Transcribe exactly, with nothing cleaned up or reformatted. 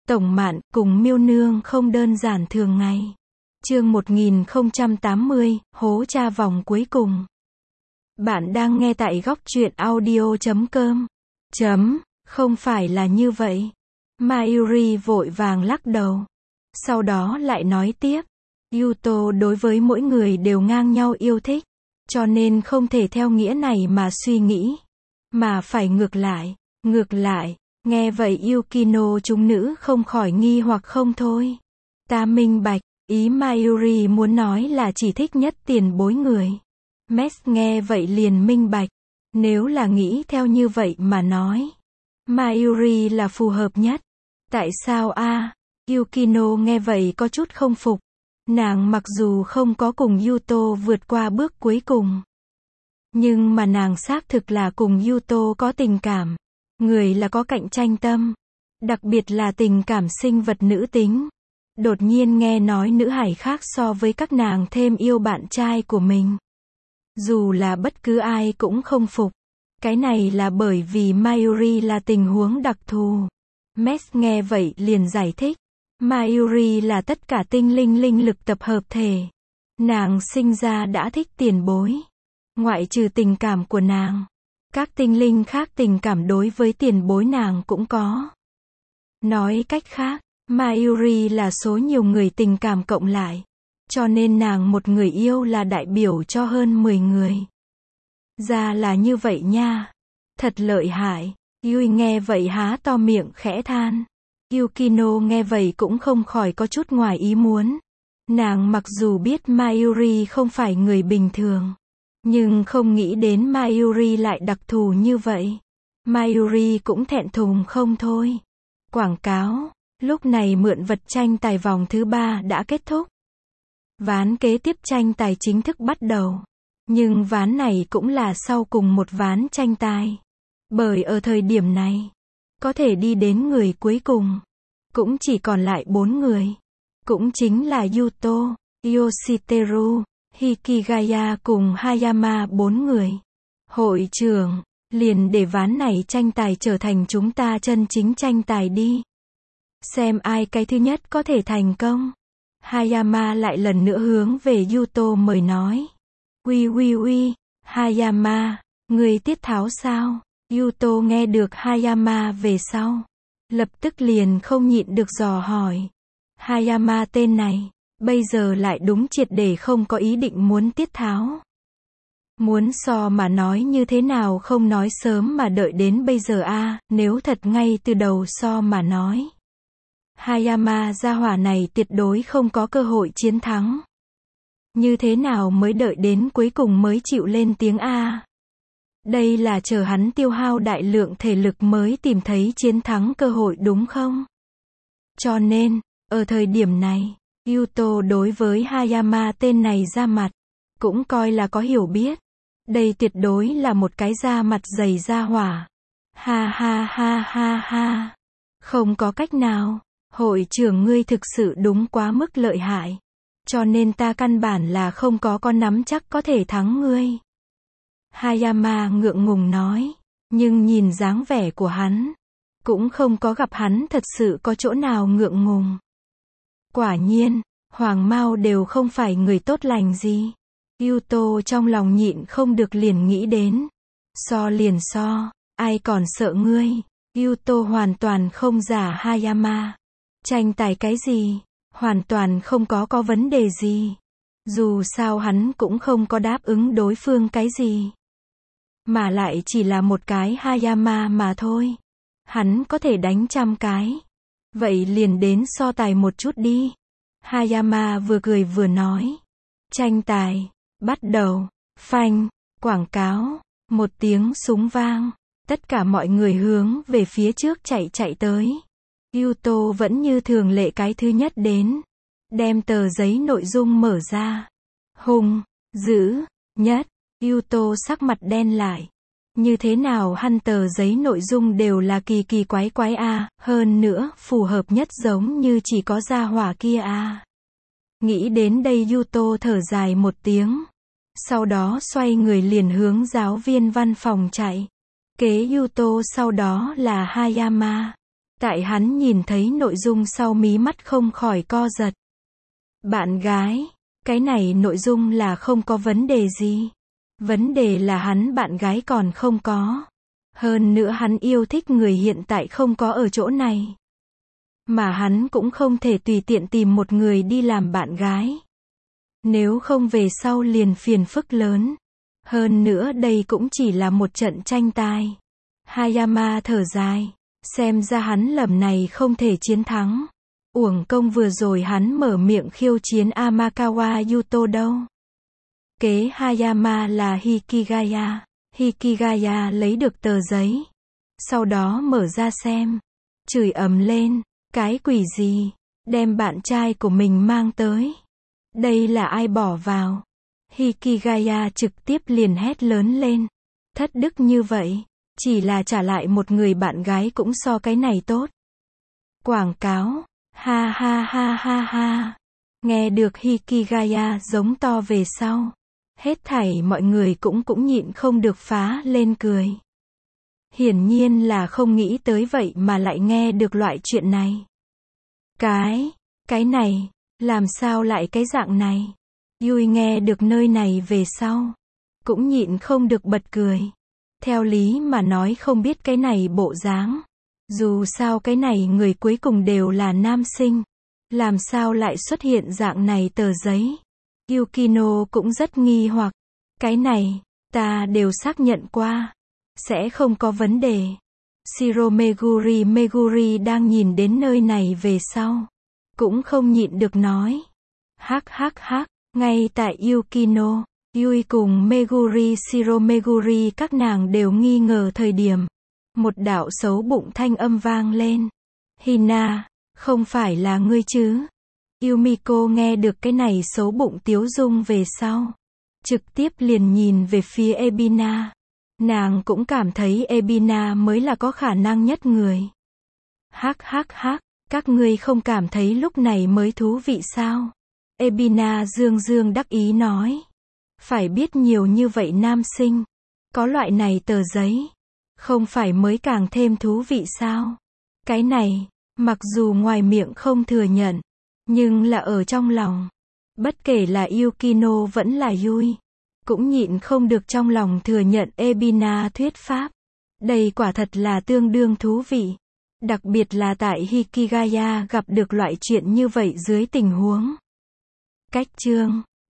Tổng Mạn cùng Miêu Nương không đơn giản thường ngày. Chương một nghìn không trăm tám mươi, hố cha vòng cuối cùng. Bạn đang nghe tại góc truyện audio chấm com. Chấm, không phải là như vậy. Mayuri vội vàng lắc đầu. Sau đó lại nói tiếp. Yuto đối với mỗi người đều ngang nhau yêu thích. Cho nên không thể theo nghĩa này mà suy nghĩ. Mà phải ngược lại. Ngược lại. Nghe vậy Yukino chúng nữ không khỏi nghi hoặc không thôi. Ta minh bạch. Ý Mayuri muốn nói là chỉ thích nhất tiền bối người. Mes nghe vậy liền minh bạch. Nếu là nghĩ theo như vậy mà nói. Mayuri là phù hợp nhất. Tại sao a? À? Yukino nghe vậy có chút không phục. Nàng mặc dù không có cùng Yuto vượt qua bước cuối cùng. Nhưng mà nàng xác thực là cùng Yuto có tình cảm. Người là có cạnh tranh tâm. Đặc biệt là tình cảm sinh vật nữ tính. Đột nhiên nghe nói nữ hải khác so với các nàng thêm yêu bạn trai của mình. Dù là bất cứ ai cũng không phục. Cái này là bởi vì Mayuri là tình huống đặc thù. Mes nghe vậy liền giải thích. Mayuri là tất cả tinh linh linh lực tập hợp thể. Nàng sinh ra đã thích tiền bối. Ngoại trừ tình cảm của nàng. Các tinh linh khác tình cảm đối với tiền bối nàng cũng có. Nói cách khác. Mayuri là số nhiều người tình cảm cộng lại. Cho nên nàng một người yêu là đại biểu cho hơn mười người. Ra là như vậy nha. Thật lợi hại. Yui nghe vậy há to miệng khẽ than. Yukino nghe vậy cũng không khỏi có chút ngoài ý muốn. Nàng mặc dù biết Mayuri không phải người bình thường. Nhưng không nghĩ đến Mayuri lại đặc thù như vậy. Mayuri cũng thẹn thùng không thôi. Quảng cáo. Lúc này mượn vật tranh tài vòng thứ ba đã kết thúc. Ván kế tiếp tranh tài chính thức bắt đầu. Nhưng ván này cũng là sau cùng một ván tranh tài. Bởi ở thời điểm này, có thể đi đến người cuối cùng. Cũng chỉ còn lại bốn người. Cũng chính là Yuto, Yoshiteru, Hikigaya cùng Hayama bốn người. Hội trưởng, liền để ván này tranh tài trở thành chúng ta chân chính tranh tài đi. Xem ai cái thứ nhất có thể thành công. Hayama lại lần nữa hướng về Yuto mời nói. Ui ui ui, Hayama, người tiết tháo sao? Yuto nghe được Hayama về sau. Lập tức liền không nhịn được dò hỏi. Hayama tên này, bây giờ lại đúng triệt để không có ý định muốn tiết tháo. Muốn so mà nói như thế nào không nói sớm mà đợi đến bây giờ a à, nếu thật ngay từ đầu so mà nói. Hayama gia hỏa này tuyệt đối không có cơ hội chiến thắng. Như thế nào mới đợi đến cuối cùng mới chịu lên tiếng A. Đây là chờ hắn tiêu hao đại lượng thể lực mới tìm thấy chiến thắng cơ hội đúng không? Cho nên, ở thời điểm này, Yuto đối với Hayama tên này ra mặt, cũng coi là có hiểu biết. Đây tuyệt đối là một cái da mặt dày da hỏa. Ha ha ha ha ha. Không có cách nào. Hội trưởng ngươi thực sự đúng quá mức lợi hại. Cho nên ta căn bản là không có con nắm chắc có thể thắng ngươi. Hayama ngượng ngùng nói. Nhưng nhìn dáng vẻ của hắn. Cũng không có gặp hắn thật sự có chỗ nào ngượng ngùng. Quả nhiên, Hoàng Mao đều không phải người tốt lành gì. Yuto trong lòng nhịn không được liền nghĩ đến. So liền so, ai còn sợ ngươi. Yuto hoàn toàn không giả Hayama. Tranh tài cái gì? Hoàn toàn không có có vấn đề gì. Dù sao hắn cũng không có đáp ứng đối phương cái gì. Mà lại chỉ là một cái Hayama mà thôi. Hắn có thể đánh trăm cái. Vậy liền đến so tài một chút đi. Hayama vừa cười vừa nói. Tranh tài, bắt đầu, phanh, quảng cáo, một tiếng súng vang. Tất cả mọi người hướng về phía trước chạy chạy tới. Yuto vẫn như thường lệ cái thứ nhất đến. Đem tờ giấy nội dung mở ra. Hung, dữ, nhất. Yuto sắc mặt đen lại. Như thế nào hắn tờ giấy nội dung đều là kỳ kỳ quái quái a à, hơn nữa, phù hợp nhất giống như chỉ có gia hỏa kia a à. Nghĩ đến đây Yuto thở dài một tiếng. Sau đó xoay người liền hướng giáo viên văn phòng chạy. Kế Yuto sau đó là Hayama. Tại hắn nhìn thấy nội dung sau mí mắt không khỏi co giật. Bạn gái, cái này nội dung là không có vấn đề gì. Vấn đề là hắn bạn gái còn không có. Hơn nữa hắn yêu thích người hiện tại không có ở chỗ này. Mà hắn cũng không thể tùy tiện tìm một người đi làm bạn gái. Nếu không về sau liền phiền phức lớn. Hơn nữa đây cũng chỉ là một trận tranh tài. Hayama thở dài. Xem ra hắn lầm này không thể chiến thắng. Uổng công vừa rồi hắn mở miệng khiêu chiến Amakawa Yuto đâu. Kế Hayama là Hikigaya. Hikigaya lấy được tờ giấy. Sau đó mở ra xem. Chửi ầm lên. Cái quỷ gì? Đem bạn trai của mình mang tới. Đây là ai bỏ vào? Hikigaya trực tiếp liền hét lớn lên. Thất đức như vậy. Chỉ là trả lại một người bạn gái cũng so cái này tốt. Quảng cáo. Ha ha ha ha ha. Nghe được Hikigaya giống to về sau. Hết thảy mọi người cũng cũng nhịn không được phá lên cười. Hiển nhiên là không nghĩ tới vậy mà lại nghe được loại chuyện này. Cái, cái này, làm sao lại cái dạng này? Yui nghe được nơi này về sau. Cũng nhịn không được bật cười. Theo lý mà nói không biết cái này bộ dáng. Dù sao cái này người cuối cùng đều là nam sinh. Làm sao lại xuất hiện dạng này tờ giấy? Yukino cũng rất nghi hoặc. Cái này, ta đều xác nhận qua. Sẽ không có vấn đề. Shiro Meguri Meguri đang nhìn đến nơi này về sau. Cũng không nhịn được nói. Hắc hắc hắc, ngay tại Yukino, Yui cùng Meguri Shiro Meguri các nàng đều nghi ngờ thời điểm. Một đạo xấu bụng thanh âm vang lên. Hina, không phải là ngươi chứ? Yumiko nghe được cái này xấu bụng tiếu dung về sau. Trực tiếp liền nhìn về phía Ebina. Nàng cũng cảm thấy Ebina mới là có khả năng nhất người. Hắc hắc hắc, các ngươi không cảm thấy lúc này mới thú vị sao? Ebina dương dương đắc ý nói. Phải biết nhiều như vậy nam sinh. Có loại này tờ giấy. Không phải mới càng thêm thú vị sao? Cái này, mặc dù ngoài miệng không thừa nhận. Nhưng là ở trong lòng. Bất kể là Yukino vẫn là Yui. Cũng nhịn không được trong lòng thừa nhận Ebina thuyết pháp. Đây quả thật là tương đương thú vị. Đặc biệt là tại Hikigaya gặp được loại chuyện như vậy dưới tình huống. Cách chương